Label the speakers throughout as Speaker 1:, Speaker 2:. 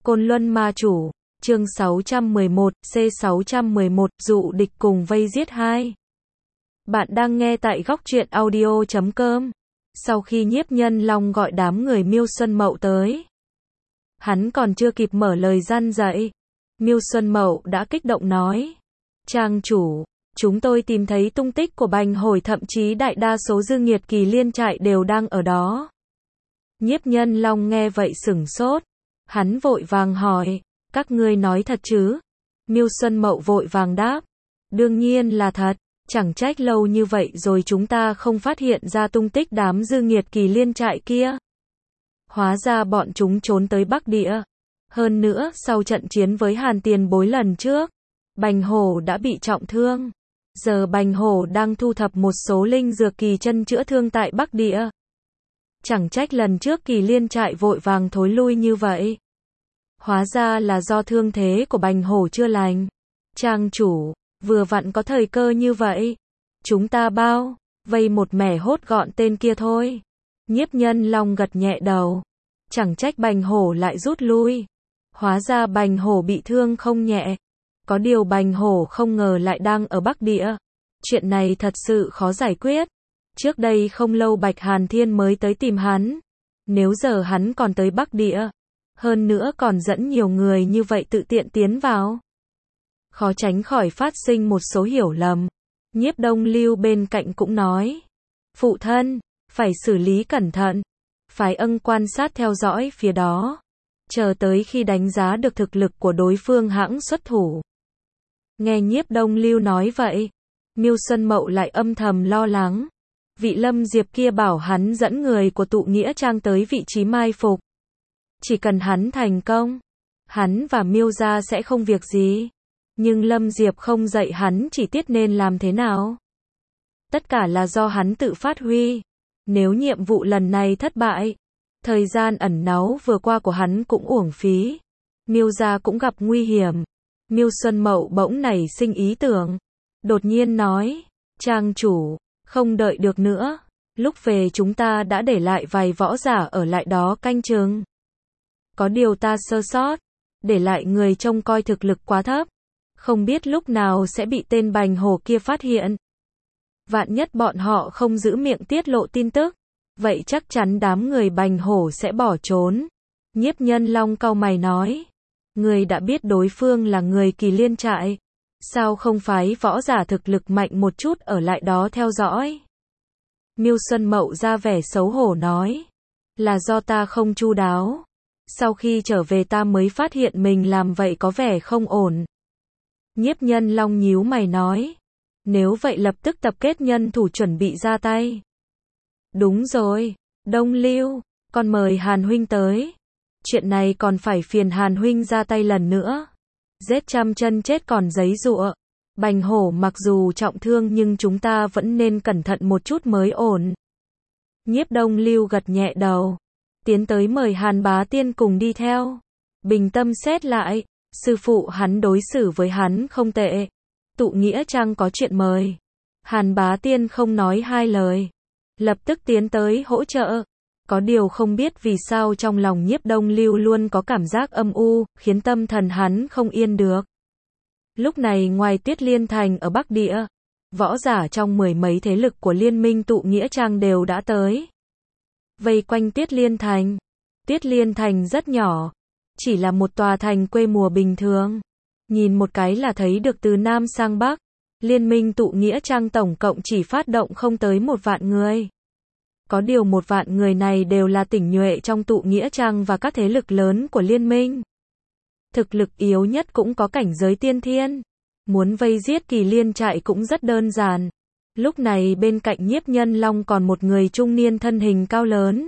Speaker 1: Côn Luân Ma Chủ, chương 611, C611, dụ địch cùng vây giết 2. Bạn đang nghe tại góc truyện audio.com. Sau khi Nhiếp Nhân Long gọi đám người Miêu Xuân Mậu tới, hắn còn chưa kịp mở lời răn dạy, Miêu Xuân Mậu đã kích động nói: Trang chủ, chúng tôi tìm thấy tung tích của Bành Hổ, thậm chí đại đa số Dương Nghiệt Kỳ Liên trại đều đang ở đó. Nhiếp Nhân Long nghe vậy sửng sốt, hắn vội vàng hỏi: các ngươi nói thật chứ? Miêu Xuân Mậu vội vàng đáp: đương nhiên là thật, chẳng trách lâu như vậy rồi chúng ta không phát hiện ra tung tích đám Dương Nghiệt Kỳ Liên trại kia. Hóa ra bọn chúng trốn tới Bắc Địa. Hơn nữa, sau trận chiến với Hàn Tiền Bối lần trước, Bành Hổ đã bị trọng thương. Giờ Bành Hổ đang thu thập một số linh dược kỳ chân chữa thương tại Bắc Địa. Chẳng trách lần trước Kỳ Liên trại vội vàng thối lui như vậy. Hóa ra là do thương thế của Bành Hổ chưa lành. Trang chủ, vừa vặn có thời cơ như vậy. Chúng ta bao vây một mẻ hốt gọn tên kia thôi. Nhiếp Nhân Long gật nhẹ đầu. Chẳng trách Bành Hổ lại rút lui. Hóa ra Bành Hổ bị thương không nhẹ. Có điều Bành Hổ không ngờ lại đang ở Bắc Địa. Chuyện này thật sự khó giải quyết. Trước đây không lâu Bạch Hàn Thiên mới tới tìm hắn. Nếu giờ hắn còn tới Bắc Địa, hơn nữa còn dẫn nhiều người như vậy tự tiện tiến vào, khó tránh khỏi phát sinh một số hiểu lầm. Nhiếp Đông Lưu bên cạnh cũng nói: phụ thân, phải xử lý cẩn thận. Phái Ân quan sát theo dõi phía đó. Chờ tới khi đánh giá được thực lực của đối phương hãng xuất thủ. Nghe Nhiếp Đông Lưu nói vậy, Miêu Xuân Mậu lại âm thầm lo lắng. Vị Lâm Diệp kia bảo hắn dẫn người của Tụ Nghĩa Trang tới vị trí mai phục. Chỉ cần hắn thành công, hắn và Miêu gia sẽ không việc gì. Nhưng Lâm Diệp không dạy hắn chỉ tiết nên làm thế nào. Tất cả là do hắn tự phát huy. Nếu nhiệm vụ lần này thất bại, thời gian ẩn náu vừa qua của hắn cũng uổng phí. Miêu gia cũng gặp nguy hiểm. Miêu Xuân Mậu bỗng nảy sinh ý tưởng. Đột nhiên nói: Trang chủ, không đợi được nữa. Lúc về chúng ta đã để lại vài võ giả ở lại đó canh chừng. Có điều ta sơ sót, để lại người trông coi thực lực quá thấp. Không biết lúc nào sẽ bị tên Bành Hổ kia phát hiện. Vạn nhất bọn họ không giữ miệng tiết lộ tin tức, vậy chắc chắn đám người Bành Hổ sẽ bỏ trốn. Nhiếp Nhân Long cau mày nói: người đã biết đối phương là người Kỳ Liên trại, sao không phái võ giả thực lực mạnh một chút ở lại đó theo dõi? Miêu Xuân Mậu ra vẻ xấu hổ nói: là do ta không chu đáo. Sau khi trở về ta mới phát hiện mình làm vậy có vẻ không ổn. Nhiếp Nhân Long nhíu mày nói: nếu vậy lập tức tập kết nhân thủ chuẩn bị ra tay. Đúng rồi, Đông Lưu, con mời Hàn huynh tới. Chuyện này còn phải phiền Hàn huynh ra tay lần nữa. Giết trăm chân chết còn giấy giụa. Bành Hổ mặc dù trọng thương nhưng chúng ta vẫn nên cẩn thận một chút mới ổn. Nhiếp Đông Lưu gật nhẹ đầu, tiến tới mời Hàn Bá Tiên cùng đi theo. Bình tâm xét lại, sư phụ hắn đối xử với hắn không tệ. Tụ Nghĩa Trang có chuyện mời. Hàn Bá Tiên không nói hai lời, lập tức tiến tới hỗ trợ. Có điều không biết vì sao trong lòng Nhiếp Đông Lưu luôn có cảm giác âm u, khiến tâm thần hắn không yên được. Lúc này ngoài Tuyết Liên Thành ở Bắc Địa, võ giả trong mười mấy thế lực của Liên minh Tụ Nghĩa Trang đều đã tới. Vây quanh Tuyết Liên Thành. Tuyết Liên Thành rất nhỏ, chỉ là một tòa thành quê mùa bình thường. Nhìn một cái là thấy được từ Nam sang Bắc, Liên minh Tụ Nghĩa Trang tổng cộng chỉ phát động không tới 1 vạn người. Có điều 1 vạn người này đều là tinh nhuệ trong Tụ Nghĩa Trang và các thế lực lớn của Liên minh. Thực lực yếu nhất cũng có cảnh giới tiên thiên. Muốn vây giết Kỳ Liên trại cũng rất đơn giản. Lúc này bên cạnh Nhiếp Nhân Long còn một người trung niên thân hình cao lớn,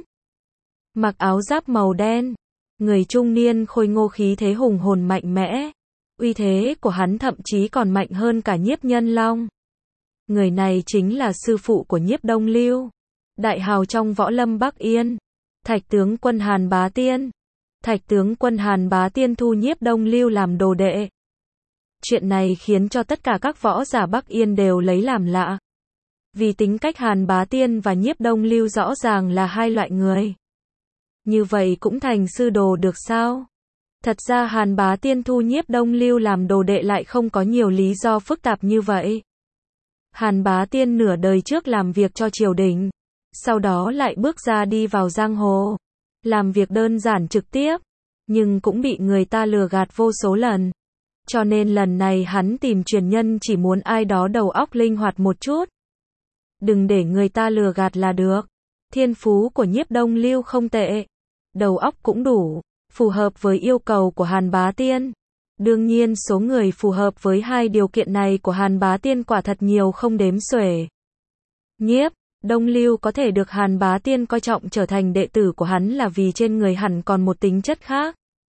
Speaker 1: mặc áo giáp màu đen. Người trung niên khôi ngô khí thế hùng hồn mạnh mẽ. Uy thế của hắn thậm chí còn mạnh hơn cả Nhiếp Nhân Long. Người này chính là sư phụ của Nhiếp Đông Lưu, đại hào trong võ lâm Bắc Yên, Thạch tướng quân Hàn Bá Tiên. Thạch tướng quân Hàn Bá Tiên thu Nhiếp Đông Lưu làm đồ đệ. Chuyện này khiến cho tất cả các võ giả Bắc Yên đều lấy làm lạ. Vì tính cách Hàn Bá Tiên và Nhiếp Đông Lưu rõ ràng là hai loại người. Như vậy cũng thành sư đồ được sao? Thật ra Hàn Bá Tiên thu Nhiếp Đông Lưu làm đồ đệ lại không có nhiều lý do phức tạp như vậy. Hàn Bá Tiên nửa đời trước làm việc cho triều đình, sau đó lại bước ra đi vào giang hồ, làm việc đơn giản trực tiếp, nhưng cũng bị người ta lừa gạt vô số lần. Cho nên lần này hắn tìm truyền nhân chỉ muốn ai đó đầu óc linh hoạt một chút. Đừng để người ta lừa gạt là được. Thiên phú của Nhiếp Đông Lưu không tệ, đầu óc cũng đủ, phù hợp với yêu cầu của Hàn Bá Tiên. Đương nhiên số người phù hợp với hai điều kiện này của Hàn Bá Tiên quả thật nhiều không đếm xuể. Nhiếp Đông Lưu có thể được Hàn Bá Tiên coi trọng trở thành đệ tử của hắn là vì trên người hẳn còn một tính chất khác.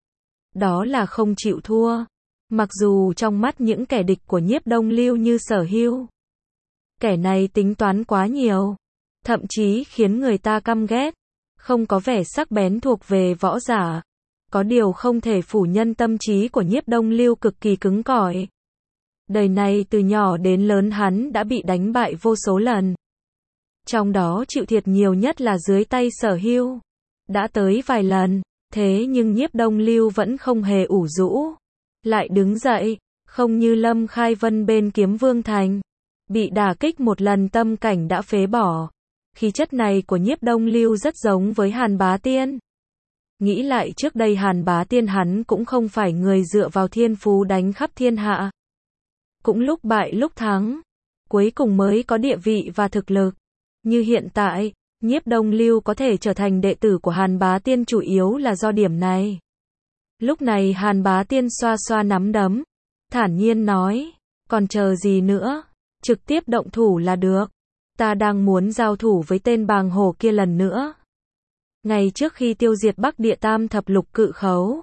Speaker 1: Đó là không chịu thua. Mặc dù trong mắt những kẻ địch của Nhiếp Đông Lưu như Sở Hưu, kẻ này tính toán quá nhiều, thậm chí khiến người ta căm ghét, không có vẻ sắc bén thuộc về võ giả. Có điều không thể phủ nhận tâm trí của Nhiếp Đông Lưu cực kỳ cứng cỏi. Đời này từ nhỏ đến lớn hắn đã bị đánh bại vô số lần. Trong đó chịu thiệt nhiều nhất là dưới tay Sở Hưu. Đã tới vài lần, thế nhưng Nhiếp Đông Lưu vẫn không hề ủ rũ. Lại đứng dậy, không như Lâm Khai Vân bên Kiếm Vương Thành. Bị đả kích một lần tâm cảnh đã phế bỏ. Khí chất này của Nhiếp Đông Lưu rất giống với Hàn Bá Tiên. Nghĩ lại trước đây Hàn Bá Tiên hắn cũng không phải người dựa vào thiên phú đánh khắp thiên hạ. Cũng lúc bại lúc thắng, cuối cùng mới có địa vị và thực lực. Như hiện tại, Nhiếp Đông Lưu có thể trở thành đệ tử của Hàn Bá Tiên chủ yếu là do điểm này. Lúc này Hàn Bá Tiên xoa xoa nắm đấm, thản nhiên nói, còn chờ gì nữa, trực tiếp động thủ là được. Ta đang muốn giao thủ với tên bàng hổ kia lần nữa. Ngày trước khi tiêu diệt Bắc Địa Tam Thập Lục Cự Khấu,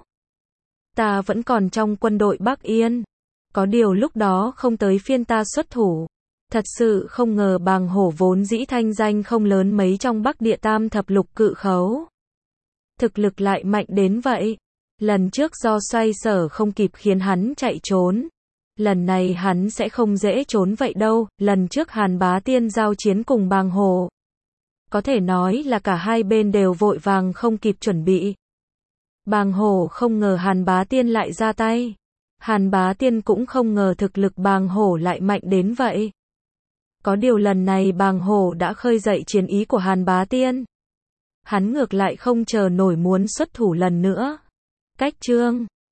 Speaker 1: ta vẫn còn trong quân đội Bắc Yên. Có điều lúc đó không tới phiên ta xuất thủ. Thật sự không ngờ bàng hổ vốn dĩ thanh danh không lớn mấy trong Bắc Địa Tam Thập Lục Cự Khấu, thực lực lại mạnh đến vậy. Lần trước do xoay sở không kịp khiến hắn chạy trốn. Lần này hắn sẽ không dễ trốn vậy đâu. Lần trước Hàn Bá Tiên giao chiến cùng bàng hổ, có thể nói là cả hai bên đều vội vàng không kịp chuẩn bị. Bàng hổ không ngờ Hàn Bá Tiên lại ra tay. Hàn Bá Tiên cũng không ngờ thực lực bàng hổ lại mạnh đến vậy. Có điều lần này bàng hổ đã khơi dậy chiến ý của Hàn Bá Tiên. Hắn ngược lại không chờ nổi muốn xuất thủ lần nữa. Cách chương